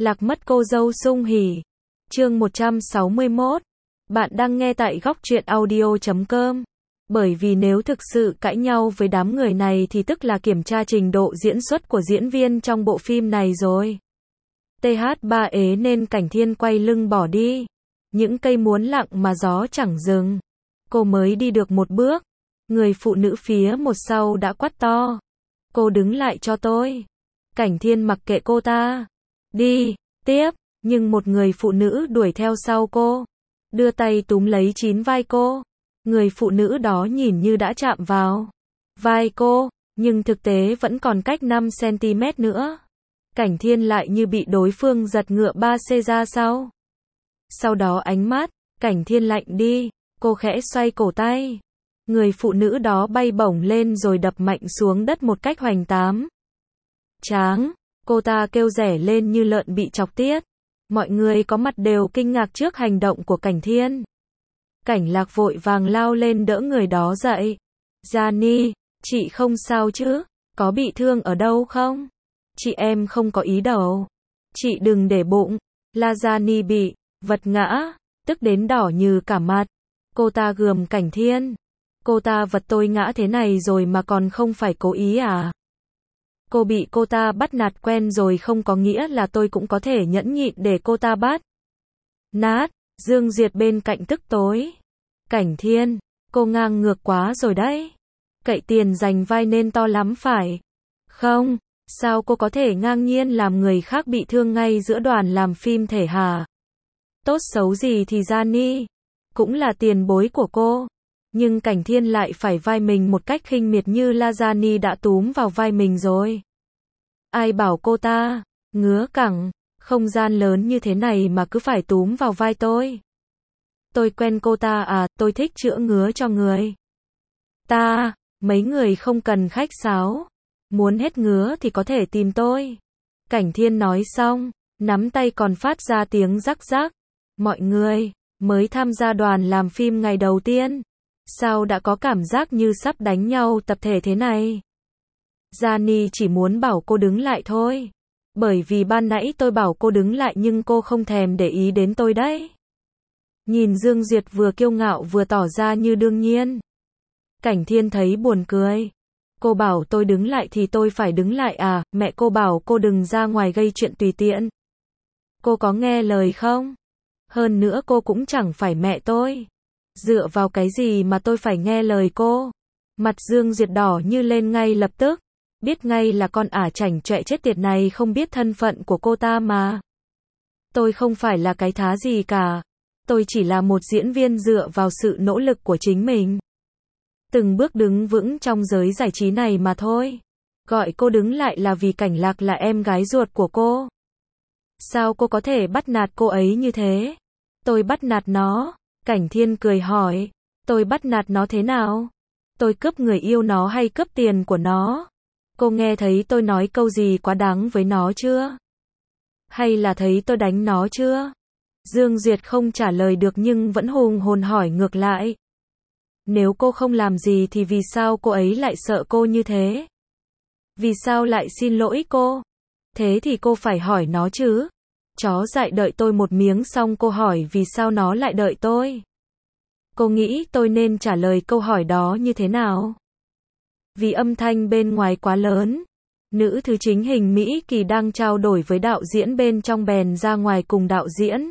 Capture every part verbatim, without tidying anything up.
Lạc mất cô dâu sung hỉ. Chương một trăm sáu mươi mốt. Bạn đang nghe tại góc truyện audio chấm com. Bởi vì nếu thực sự cãi nhau với đám người này thì tức là kiểm tra trình độ diễn xuất của diễn viên trong bộ phim này rồi. tê hát ba ế nên Cảnh Thiên quay lưng bỏ đi. Những cây muốn lặng mà gió chẳng dừng. Cô mới đi được một bước. Người phụ nữ phía một sau đã quát to. Cô đứng lại cho tôi. Cảnh Thiên mặc kệ cô ta. Đi, tiếp, nhưng một người phụ nữ đuổi theo sau cô. Đưa tay túm lấy chín vai cô. Người phụ nữ đó nhìn như đã chạm vào vai cô, nhưng thực tế vẫn còn cách năm xăng ti mét nữa. Cảnh Thiên lại như bị đối phương giật ngựa ba xê ra sau. Sau đó ánh mắt, Cảnh Thiên lạnh đi, cô khẽ xoay cổ tay. Người phụ nữ đó bay bổng lên rồi đập mạnh xuống đất một cách hoành tám. Tráng, cô ta kêu rẻ lên như lợn bị chọc tiết. Mọi người có mặt đều kinh ngạc trước hành động của Cảnh Thiên. Cảnh Lạc vội vàng lao lên đỡ người đó dậy. Gianni, chị không sao chứ? Có bị thương ở đâu không? Chị em không có ý đâu. Chị đừng để bụng. La Gianni bị vật ngã, tức đến đỏ như cả mặt. Cô ta gườm Cảnh Thiên. Cô ta vật tôi ngã thế này rồi mà còn không phải cố ý à? Cô bị cô ta bắt nạt quen rồi không có nghĩa là tôi cũng có thể nhẫn nhịn để cô ta bắt nạt. Dương Diệt bên cạnh tức tối. Cảnh Thiên, cô ngang ngược quá rồi đấy. Cậy tiền giành vai nên to lắm phải không? Sao cô có thể ngang nhiên làm người khác bị thương ngay giữa đoàn làm phim thể hả? Tốt xấu gì thì Gianni cũng là tiền bối của cô. Nhưng Cảnh Thiên lại phải vai mình một cách khinh miệt như La Gianni đã túm vào vai mình rồi. Ai bảo cô ta ngứa cẳng, không gian lớn như thế này mà cứ phải túm vào vai tôi. Tôi quen cô ta à, tôi thích chữa ngứa cho người ta, mấy người không cần khách sáo. Muốn hết ngứa thì có thể tìm tôi. Cảnh Thiên nói xong, nắm tay còn phát ra tiếng rắc rắc. Mọi người mới tham gia đoàn làm phim ngày đầu tiên, sao đã có cảm giác như sắp đánh nhau tập thể thế này? Gianni chỉ muốn bảo cô đứng lại thôi. Bởi vì ban nãy tôi bảo cô đứng lại nhưng cô không thèm để ý đến tôi đấy. Nhìn Dương Duyệt vừa kiêu ngạo vừa tỏ ra như đương nhiên. Cảnh Thiên thấy buồn cười. Cô bảo tôi đứng lại thì tôi phải đứng lại à? Mẹ cô bảo cô đừng ra ngoài gây chuyện tùy tiện. Cô có nghe lời không? Hơn nữa cô cũng chẳng phải mẹ tôi. Dựa vào cái gì mà tôi phải nghe lời cô? Mặt Dương Duyệt đỏ như lên ngay lập tức. Biết ngay là con ả chảnh chọe chết tiệt này không biết thân phận của cô ta mà. Tôi không phải là cái thá gì cả. Tôi chỉ là một diễn viên dựa vào sự nỗ lực của chính mình. Từng bước đứng vững trong giới giải trí này mà thôi. Gọi cô đứng lại là vì Cảnh Lạc là em gái ruột của cô. Sao cô có thể bắt nạt cô ấy như thế? Tôi bắt nạt nó. Cảnh Thiên cười hỏi. Tôi bắt nạt nó thế nào? Tôi cướp người yêu nó hay cướp tiền của nó? Cô nghe thấy tôi nói câu gì quá đáng với nó chưa? Hay là thấy tôi đánh nó chưa? Dương Duyệt không trả lời được nhưng vẫn hùng hồn hỏi ngược lại. Nếu cô không làm gì thì vì sao cô ấy lại sợ cô như thế? Vì sao lại xin lỗi cô? Thế thì cô phải hỏi nó chứ. Chó dại đợi tôi một miếng xong cô hỏi vì sao nó lại đợi tôi. Cô nghĩ tôi nên trả lời câu hỏi đó như thế nào? Vì âm thanh bên ngoài quá lớn. Nữ thứ chính hình Mỹ Kỳ đang trao đổi với đạo diễn bên trong bèn ra ngoài cùng đạo diễn.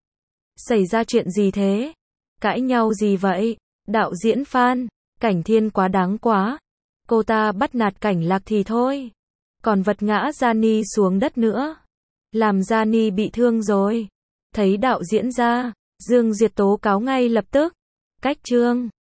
Xảy ra chuyện gì thế? Cãi nhau gì vậy? Đạo diễn Phan, Cảnh Thiên quá đáng quá. Cô ta bắt nạt Cảnh Lạc thì thôi. Còn vật ngã Gianni xuống đất nữa. Làm Gianni bị thương rồi. Thấy đạo diễn ra, Dương Diệt tố cáo ngay lập tức. Cách chương.